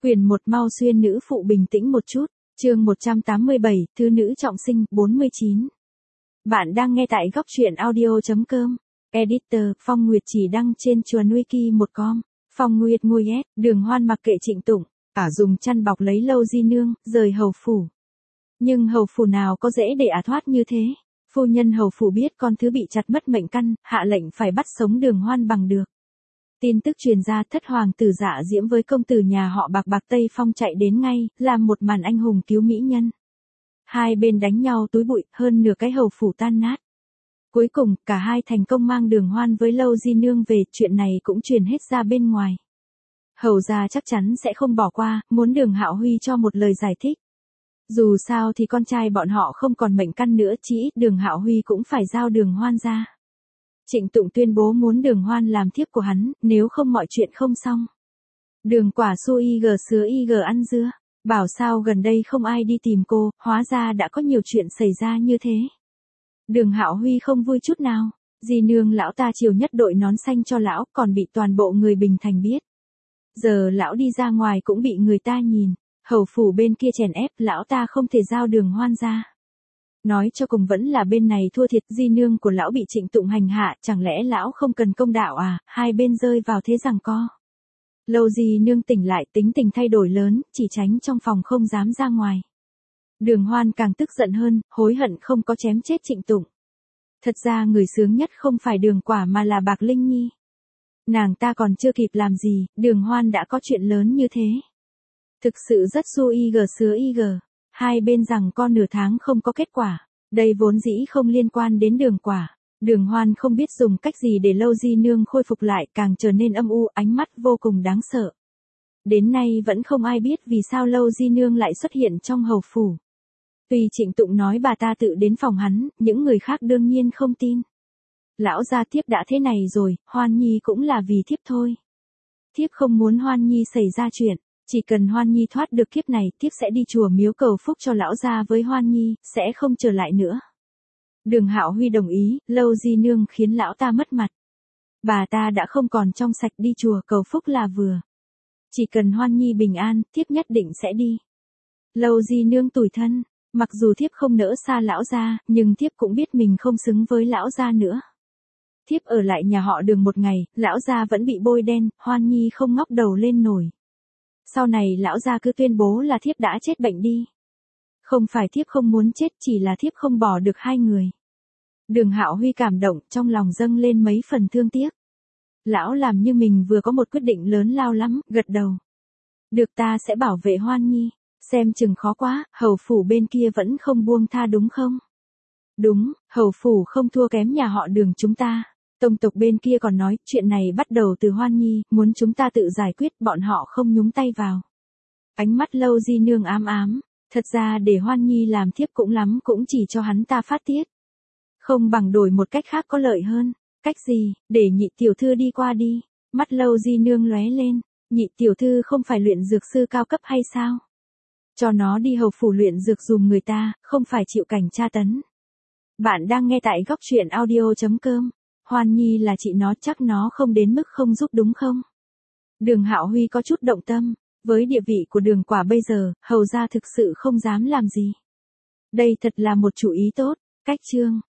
Quyển 1 mau xuyên nữ phụ bình tĩnh một chút, chương 187, thứ nữ trọng sinh, 49. Bạn đang nghe tại góc truyện audio.com. Editor, Phong Nguyệt chỉ đăng trên chùa Wiki1com. Phong Nguyệt ngồi Đường Hoan mặc kệ Trịnh Tụng, dùng chăn bọc lấy Lâu Di Nương, rời hầu phủ. Nhưng hầu phủ nào có dễ để thoát như thế. Phu nhân hầu phủ biết con thứ bị chặt mất mệnh căn, hạ lệnh phải bắt sống Đường Hoan bằng được. Tin tức truyền ra thất hoàng tử Dạ Diễm với công tử nhà họ Bạc Tây Phong chạy đến ngay, làm một màn anh hùng cứu mỹ nhân. Hai bên đánh nhau túi bụi, hơn nửa cái hầu phủ tan nát. Cuối cùng, cả hai thành công mang Đường Hoan với Lâu Di Nương về, chuyện này cũng truyền hết ra bên ngoài. Hầu gia chắc chắn sẽ không bỏ qua, muốn Đường Hạo Huy cho một lời giải thích. Dù sao thì con trai bọn họ không còn mệnh căn nữa, chỉ ít Đường Hạo Huy cũng phải giao Đường Hoan ra. Trịnh Tụng tuyên bố muốn Đường Hoan làm thiếp của hắn, nếu không mọi chuyện không xong. Đường quả su sứa ăn dưa, bảo sao gần đây không ai đi tìm cô, hóa ra đã có nhiều chuyện xảy ra như thế. Đường Hạo Huy không vui chút nào, Di Nương lão ta chiều nhất đội nón xanh cho lão, còn bị toàn bộ người Bình Thành biết. Giờ lão đi ra ngoài cũng bị người ta nhìn, hầu phủ bên kia chèn ép, lão ta không thể giao Đường Hoan ra. Nói cho cùng vẫn là bên này thua thiệt, Di Nương của lão bị Trịnh Tụng hành hạ, chẳng lẽ lão không cần công đạo à, hai bên rơi vào thế giằng co. Lâu Di Nương tỉnh lại, tính tình thay đổi lớn, chỉ tránh trong phòng không dám ra ngoài. Đường Hoan càng tức giận hơn, hối hận không có chém chết Trịnh Tụng. Thật ra người sướng nhất không phải Đường Quả mà là Bạc Linh Nhi. Nàng ta còn chưa kịp làm gì, Đường Hoan đã có chuyện lớn như thế. Thực sự rất sứa. Hai bên rằng con nửa tháng không có kết quả, đây vốn dĩ không liên quan đến Đường Quả. Đường Hoan không biết dùng cách gì để Lâu Di Nương khôi phục lại, càng trở nên âm u, ánh mắt vô cùng đáng sợ. Đến nay vẫn không ai biết vì sao Lâu Di Nương lại xuất hiện trong hầu phủ. Tuy Trịnh Tụng nói bà ta tự đến phòng hắn, những người khác đương nhiên không tin. Lão gia thiếp đã thế này rồi, Hoan Nhi cũng là vì thiếp thôi. Thiếp không muốn Hoan Nhi xảy ra chuyện. Chỉ cần Hoan Nhi thoát được kiếp này, thiếp sẽ đi chùa miếu cầu phúc cho lão gia với Hoan Nhi, sẽ không trở lại nữa. Đường Hạo Huy đồng ý, Lâu Di Nương khiến lão ta mất mặt. Bà ta đã không còn trong sạch, đi chùa cầu phúc là vừa. Chỉ cần Hoan Nhi bình an, thiếp nhất định sẽ đi. Lâu Di Nương tủi thân, mặc dù thiếp không nỡ xa lão gia, nhưng thiếp cũng biết mình không xứng với lão gia nữa. Thiếp ở lại nhà họ Đường một ngày, lão gia vẫn bị bôi đen, Hoan Nhi không ngóc đầu lên nổi. Sau này lão gia cứ tuyên bố là thiếp đã chết bệnh đi. Không phải thiếp không muốn chết, chỉ là thiếp không bỏ được hai người. Đường Hạo Huy cảm động, trong lòng dâng lên mấy phần thương tiếc. Lão làm như mình vừa có một quyết định lớn lao lắm, gật đầu. Được, ta sẽ bảo vệ Hoan Nhi, xem chừng khó quá, hầu phủ bên kia vẫn không buông tha đúng không? Đúng, hầu phủ không thua kém nhà họ Đường chúng ta. Tông tộc bên kia còn nói, chuyện này bắt đầu từ Hoan Nhi, muốn chúng ta tự giải quyết, bọn họ không nhúng tay vào. Ánh mắt Lâu Di Nương ám, thật ra để Hoan Nhi làm thiếp cũng lắm, cũng chỉ cho hắn ta phát tiết. Không bằng đổi một cách khác có lợi hơn. Cách gì, để nhị tiểu thư đi qua đi. Mắt Lâu Di Nương lóe lên, nhị tiểu thư không phải luyện dược sư cao cấp hay sao? Cho nó đi hầu phủ luyện dược dùm người ta, không phải chịu cảnh tra tấn. Bạn đang nghe tại góc truyện audio.com. Hoan Nhi là chị nó, chắc nó không đến mức không giúp đúng không? Đường Hạo Huy có chút động tâm, với địa vị của Đường Quả bây giờ, hầu gia thực sự không dám làm gì. Đây thật là một chủ ý tốt. Cách chương